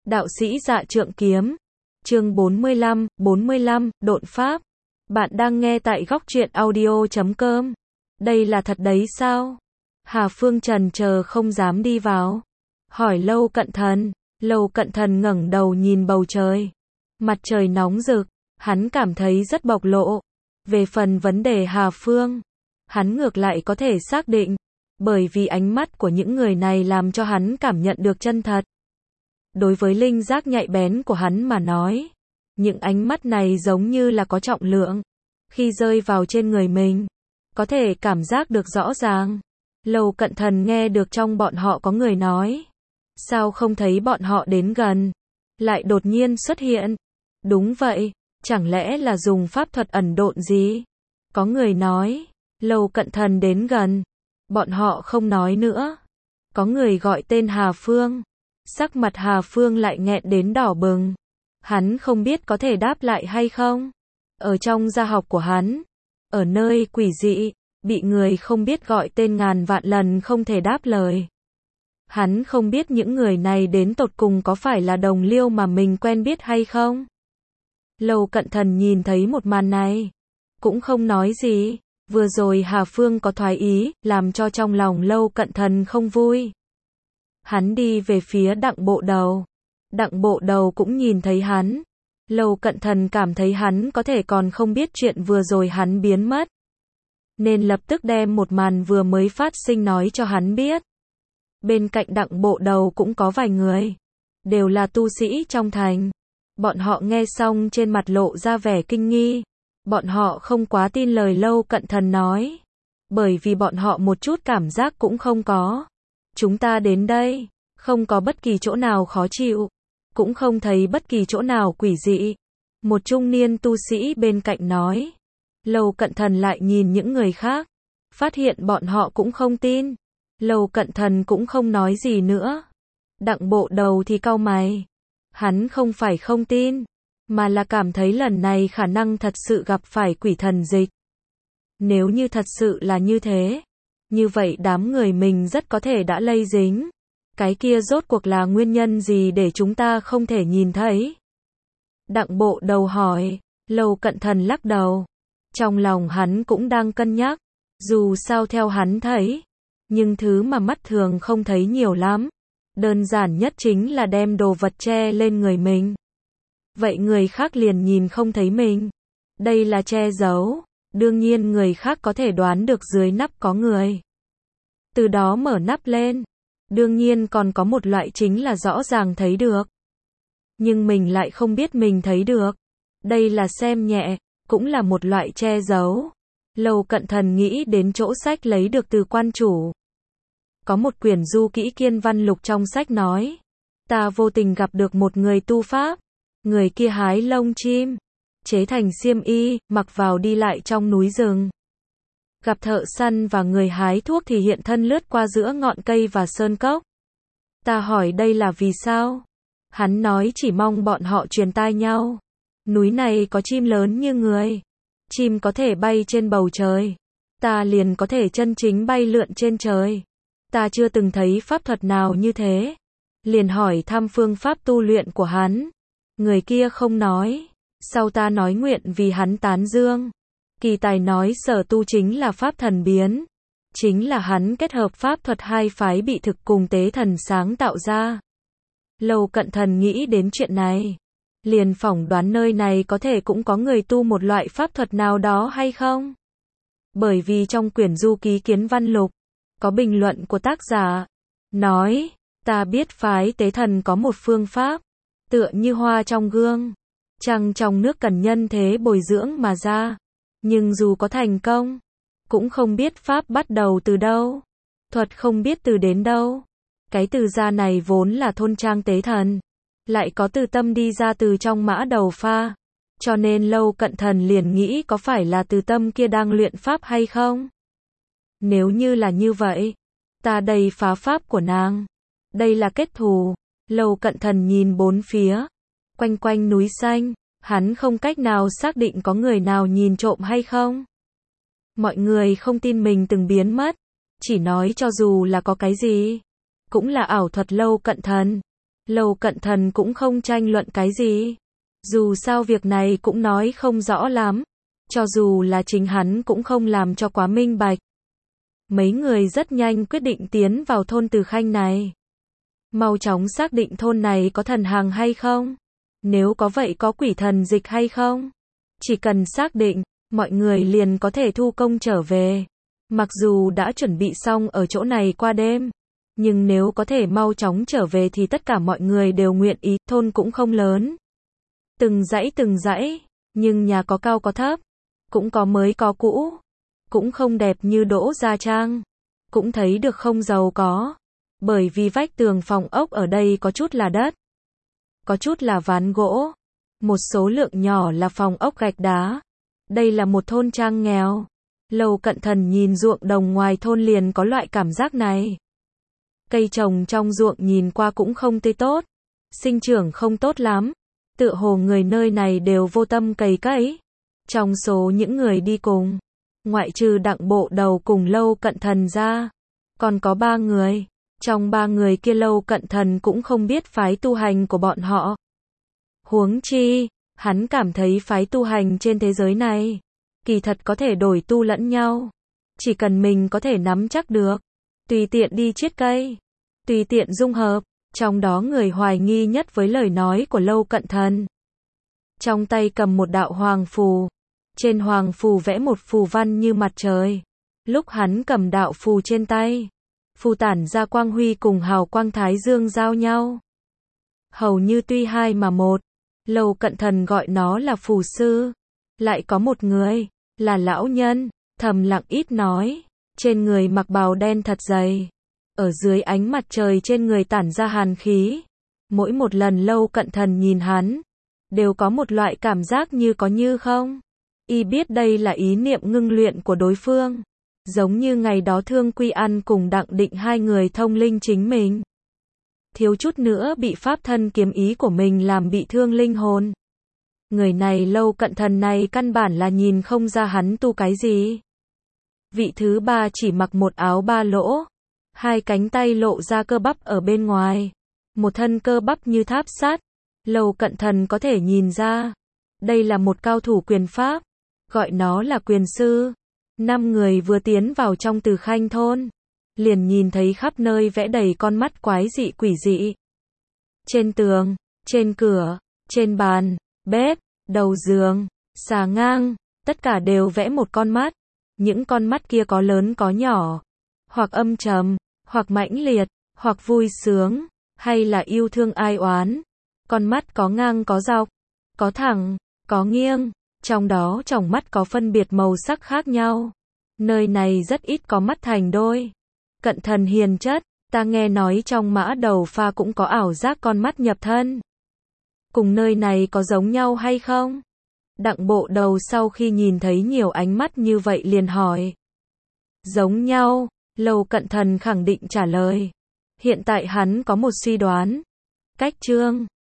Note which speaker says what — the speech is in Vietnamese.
Speaker 1: Đạo sĩ Dạ Trượng Kiếm. Chương 45, độn pháp. Bạn đang nghe tại góc truyện audio.com. Đây là thật đấy sao? Hà Phương trần chờ không dám đi vào. Hỏi Lâu Cận Thần. Lâu Cận Thần ngẩng đầu nhìn bầu trời. Mặt trời nóng rực, hắn cảm thấy rất bộc lộ. Về phần vấn đề Hà Phương, hắn ngược lại có thể xác định, bởi vì ánh mắt của những người này làm cho hắn cảm nhận được chân thật. Đối với linh giác nhạy bén của hắn mà nói, những ánh mắt này giống như là có trọng lượng. Khi rơi vào trên người mình, có thể cảm giác được rõ ràng. Lâu Cận Thần nghe được trong bọn họ có người nói, sao không thấy bọn họ đến gần, lại đột nhiên xuất hiện. Đúng vậy, chẳng lẽ là dùng pháp thuật ẩn độn gì? Có người nói, Lâu Cận Thần đến gần, bọn họ không nói nữa. Có người gọi tên Hà Phương, sắc mặt Hà Phương lại nghẹn đến đỏ bừng. Hắn không biết có thể đáp lại hay không. Ở trong gia học của hắn, ở nơi quỷ dị, bị người không biết gọi tên ngàn vạn lần không thể đáp lời. Hắn không biết những người này đến tột cùng có phải là đồng liêu mà mình quen biết hay không. Lâu Cận Thần nhìn thấy một màn này, cũng không nói gì. Vừa rồi Hà Phương có thoái ý, làm cho trong lòng Lâu Cận Thần không vui. Hắn đi về phía Đặng Bộ Đầu. Đặng Bộ Đầu cũng nhìn thấy hắn. Lâu Cận Thần cảm thấy hắn có thể còn không biết chuyện vừa rồi hắn biến mất, nên lập tức đem một màn vừa mới phát sinh nói cho hắn biết. Bên cạnh Đặng Bộ Đầu cũng có vài người, đều là tu sĩ trong thành. Bọn họ nghe xong trên mặt lộ ra vẻ kinh nghi. Bọn họ không quá tin lời Lâu Cận Thần nói, bởi vì bọn họ một chút cảm giác cũng không có. Chúng ta đến đây, không có bất kỳ chỗ nào khó chịu, cũng không thấy bất kỳ chỗ nào quỷ dị. Một trung niên tu sĩ bên cạnh nói. Lâu Cận Thần lại nhìn những người khác, phát hiện bọn họ cũng không tin. Lâu Cận Thần cũng không nói gì nữa. Đặng Bộ Đầu thì cau mày. Hắn không phải không tin, mà là cảm thấy lần này khả năng thật sự gặp phải quỷ thần dịch. Nếu như thật sự là như thế, như vậy đám người mình rất có thể đã lây dính. Cái kia rốt cuộc là nguyên nhân gì để chúng ta không thể nhìn thấy? Đặng Bộ Đầu hỏi. Lâu Cận Thần lắc đầu. Trong lòng hắn cũng đang cân nhắc. Dù sao theo hắn thấy, nhưng thứ mà mắt thường không thấy nhiều lắm. Đơn giản nhất chính là đem đồ vật che lên người mình. Vậy người khác liền nhìn không thấy mình. Đây là che giấu. Đương nhiên người khác có thể đoán được dưới nắp có người. Từ đó mở nắp lên. Đương nhiên còn có một loại chính là rõ ràng thấy được. Nhưng mình lại không biết mình thấy được. Đây là xem nhẹ, cũng là một loại che giấu. Lâu Cận Thần nghĩ đến chỗ sách lấy được từ quan chủ. Có một quyển du kỹ Kiên Văn Lục trong sách nói. Ta vô tình gặp được một người tu pháp. Người kia hái lông chim, chế thành xiêm y, mặc vào đi lại trong núi rừng. Gặp thợ săn và người hái thuốc thì hiện thân lướt qua giữa ngọn cây và sơn cốc. Ta hỏi đây là vì sao? Hắn nói chỉ mong bọn họ truyền tai nhau. Núi này có chim lớn như người. Chim có thể bay trên bầu trời. Ta liền có thể chân chính bay lượn trên trời. Ta chưa từng thấy pháp thuật nào như thế. Liền hỏi thăm phương pháp tu luyện của hắn. Người kia không nói. Sau ta nói nguyện vì hắn tán dương. Kỳ tài nói sở tu chính là pháp thần biến. Chính là hắn kết hợp pháp thuật hai phái bị thực cùng tế thần sáng tạo ra. Lâu Cận Thần nghĩ đến chuyện này. Liền phỏng đoán nơi này có thể cũng có người tu một loại pháp thuật nào đó hay không? Bởi vì trong quyển du ký Kiến Văn Lục, có bình luận của tác giả. Nói, ta biết phái tế thần có một phương pháp. Tựa như hoa trong gương, trăng trong nước cần nhân thế bồi dưỡng mà ra. Nhưng dù có thành công, cũng không biết pháp bắt đầu từ đâu. Thuật không biết từ đến đâu. Cái từ ra này vốn là thôn trang tế thần. Lại có từ tâm đi ra từ trong mã đầu pha. Cho nên Lâu Cận Thần liền nghĩ có phải là từ tâm kia đang luyện pháp hay không? Nếu như là như vậy, ta đây phá pháp của nàng. Đây là kết thù. Lâu Cận Thần nhìn bốn phía, quanh quanh núi xanh, hắn không cách nào xác định có người nào nhìn trộm hay không. Mọi người không tin mình từng biến mất, chỉ nói cho dù là có cái gì, cũng là ảo thuật Lâu Cận Thần. Lâu Cận Thần cũng không tranh luận cái gì. Dù sao việc này cũng nói không rõ lắm. Cho dù là chính hắn cũng không làm cho quá minh bạch. Mấy người rất nhanh quyết định tiến vào thôn Từ Khanh này. Mau chóng xác định thôn này có thần hàng hay không? Nếu có vậy có quỷ thần dịch hay không? Chỉ cần xác định, mọi người liền có thể thu công trở về. Mặc dù đã chuẩn bị xong ở chỗ này qua đêm, nhưng nếu có thể mau chóng trở về thì tất cả mọi người đều nguyện ý. Thôn cũng không lớn, từng dãy, nhưng nhà có cao có thấp, cũng có mới có cũ, cũng không đẹp như Đỗ Gia Trang, cũng thấy được không giàu có, bởi vì vách tường phòng ốc ở đây có chút là đất, có chút là ván gỗ, một số lượng nhỏ là phòng ốc gạch đá. Đây là một thôn trang nghèo. Lâu Cận Thần nhìn ruộng đồng ngoài thôn liền có loại cảm giác này. Cây trồng trong ruộng nhìn qua cũng không tươi tốt, sinh trưởng không tốt lắm, tựa hồ người nơi này đều vô tâm cày cấy. Trong số những người đi cùng, ngoại trừ Đặng Bộ Đầu cùng Lâu Cận Thần ra, còn có 3 người. Trong 3 người kia Lâu Cận Thần cũng không biết phái tu hành của bọn họ. Huống chi, hắn cảm thấy phái tu hành trên thế giới này, kỳ thật có thể đổi tu lẫn nhau. Chỉ cần mình có thể nắm chắc được, tùy tiện đi chiết cây, tùy tiện dung hợp. Trong đó người hoài nghi nhất với lời nói của Lâu Cận Thần. Trong tay cầm một đạo hoàng phù, trên hoàng phù vẽ một phù văn như mặt trời. Lúc hắn cầm đạo phù trên tay, phù tản ra quang huy cùng hào quang thái dương giao nhau. Hầu như tuy hai mà một. Lâu Cận Thần gọi nó là phù sư. Lại có một người, là lão nhân, thầm lặng ít nói, trên người mặc bào đen thật dày. Ở dưới ánh mặt trời trên người tản ra hàn khí. Mỗi một lần Lâu Cận Thần nhìn hắn, đều có một loại cảm giác như có như không. Y biết đây là ý niệm ngưng luyện của đối phương. Giống như ngày đó Thương Quy An cùng Đặng Định hai người thông linh chính mình. Thiếu chút nữa bị pháp thân kiếm ý của mình làm bị thương linh hồn. Người này Lâu Cận Thần này căn bản là nhìn không ra hắn tu cái gì. Vị thứ 3 chỉ mặc một áo 3 lỗ, 2 cánh tay lộ ra cơ bắp ở bên ngoài, một thân cơ bắp như tháp sắt. Lâu Cận Thần có thể nhìn ra, đây là một cao thủ quyền pháp, gọi nó là quyền sư. 5 người vừa tiến vào trong Từ Khanh thôn, liền nhìn thấy khắp nơi vẽ đầy con mắt quái dị quỷ dị. Trên tường, trên cửa, trên bàn, bếp, đầu giường, xà ngang, tất cả đều vẽ một con mắt. Những con mắt kia có lớn có nhỏ, hoặc âm trầm, hoặc mãnh liệt, hoặc vui sướng, hay là yêu thương ai oán. Con mắt có ngang có dọc, có thẳng, có nghiêng, trong đó tròng mắt có phân biệt màu sắc khác nhau. Nơi này rất ít có mắt thành đôi. Cận Thần hiền chất, ta nghe nói trong Mã Đầu Pha cũng có ảo giác con mắt nhập thân. Cùng nơi này có giống nhau hay không? Đặng Bộ Đầu sau khi nhìn thấy nhiều ánh mắt như vậy liền hỏi. Giống nhau, Lâu Cận Thần khẳng định trả lời. Hiện tại hắn có một suy đoán. Cách chương